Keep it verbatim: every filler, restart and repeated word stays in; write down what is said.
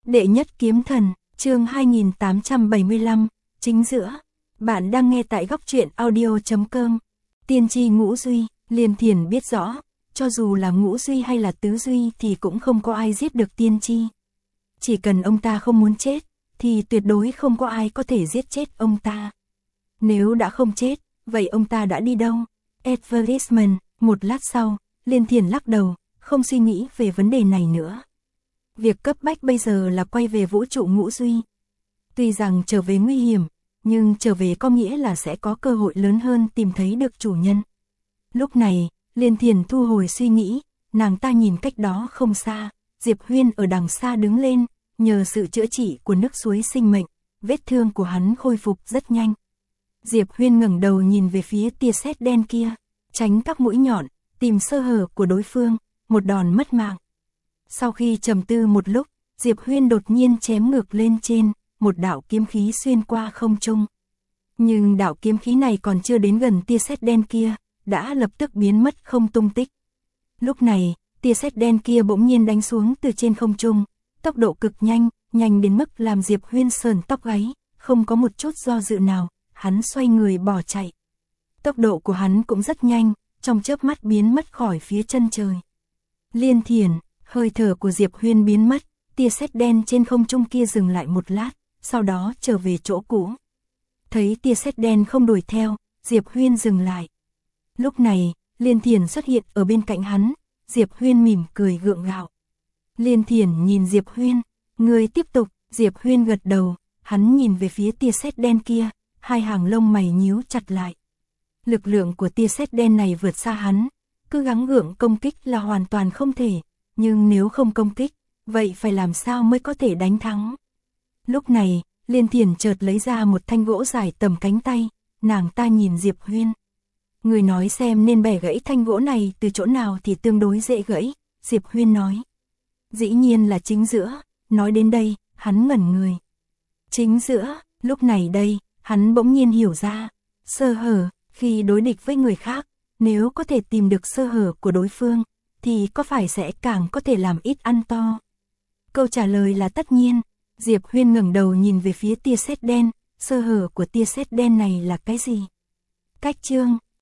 Đệ nhất kiếm thần, chương hai nghìn tám trăm bảy mươi lăm, chính giữa. Bạn đang nghe tại góc truyện audio chấm com. Tiên tri Ngũ Duy, Liên Thiền biết rõ, cho dù là Ngũ Duy hay là Tứ Duy thì cũng không có ai giết được tiên tri. Chỉ cần ông ta không muốn chết, thì tuyệt đối không có ai có thể giết chết ông ta. Nếu đã không chết, vậy ông ta đã đi đâu? Advertisement, một lát sau, Liên Thiền lắc đầu, không suy nghĩ về vấn đề này nữa. Việc cấp bách bây giờ là quay về vũ trụ Ngũ Duy. Tuy rằng trở về nguy hiểm, nhưng trở về có nghĩa là sẽ có cơ hội lớn hơn tìm thấy được chủ nhân. Lúc này, Liên Thiền thu hồi suy nghĩ, nàng ta nhìn cách đó không xa, Diệp Huyên ở đằng xa đứng lên, nhờ sự chữa trị của nước suối sinh mệnh, vết thương của hắn khôi phục rất nhanh. Diệp Huyên ngẩng đầu nhìn về phía tia sét đen kia, tránh các mũi nhọn, tìm sơ hở của đối phương, một đòn mất mạng. Sau khi trầm tư một lúc, Diệp Huyên đột nhiên chém ngược lên trên, một đạo kiếm khí xuyên qua không trung. Nhưng đạo kiếm khí này còn chưa đến gần tia sét đen kia, đã lập tức biến mất không tung tích. Lúc này, tia sét đen kia bỗng nhiên đánh xuống từ trên không trung, tốc độ cực nhanh, nhanh đến mức làm Diệp Huyên sờn tóc gáy, không có một chút do dự nào, hắn xoay người bỏ chạy. Tốc độ của hắn cũng rất nhanh, trong chớp mắt biến mất khỏi phía chân trời. Liên Thiền, hơi thở của Diệp Huyên biến mất, tia sét đen trên không trung kia dừng lại một lát, sau đó trở về chỗ cũ. Thấy tia sét đen không đuổi theo, Diệp Huyên dừng lại. Lúc này, Liên Thiền xuất hiện ở bên cạnh hắn, Diệp Huyên mỉm cười gượng gạo. Liên Thiền nhìn Diệp Huyên, người tiếp tục, Diệp Huyên gật đầu, hắn nhìn về phía tia sét đen kia, hai hàng lông mày nhíu chặt lại. Lực lượng của tia sét đen này vượt xa hắn, cứ gắng gượng công kích là hoàn toàn không thể, nhưng nếu không công kích, vậy phải làm sao mới có thể đánh thắng. Lúc này, Liên Thiền chợt lấy ra một thanh gỗ dài tầm cánh tay, nàng ta nhìn Diệp Huyên. Người nói xem nên bẻ gãy thanh gỗ này từ chỗ nào thì tương đối dễ gãy, Diệp Huyên nói. Dĩ nhiên là chính giữa, nói đến đây, hắn ngẩn người. Chính giữa, lúc này đây, hắn bỗng nhiên hiểu ra, sơ hở, khi đối địch với người khác, nếu có thể tìm được sơ hở của đối phương, thì có phải sẽ càng có thể làm ít ăn to. Câu trả lời là tất nhiên. Diệp Huyên ngẩng đầu nhìn về phía tia sét đen, sơ hở của tia sét đen này là cái gì? Cách chương,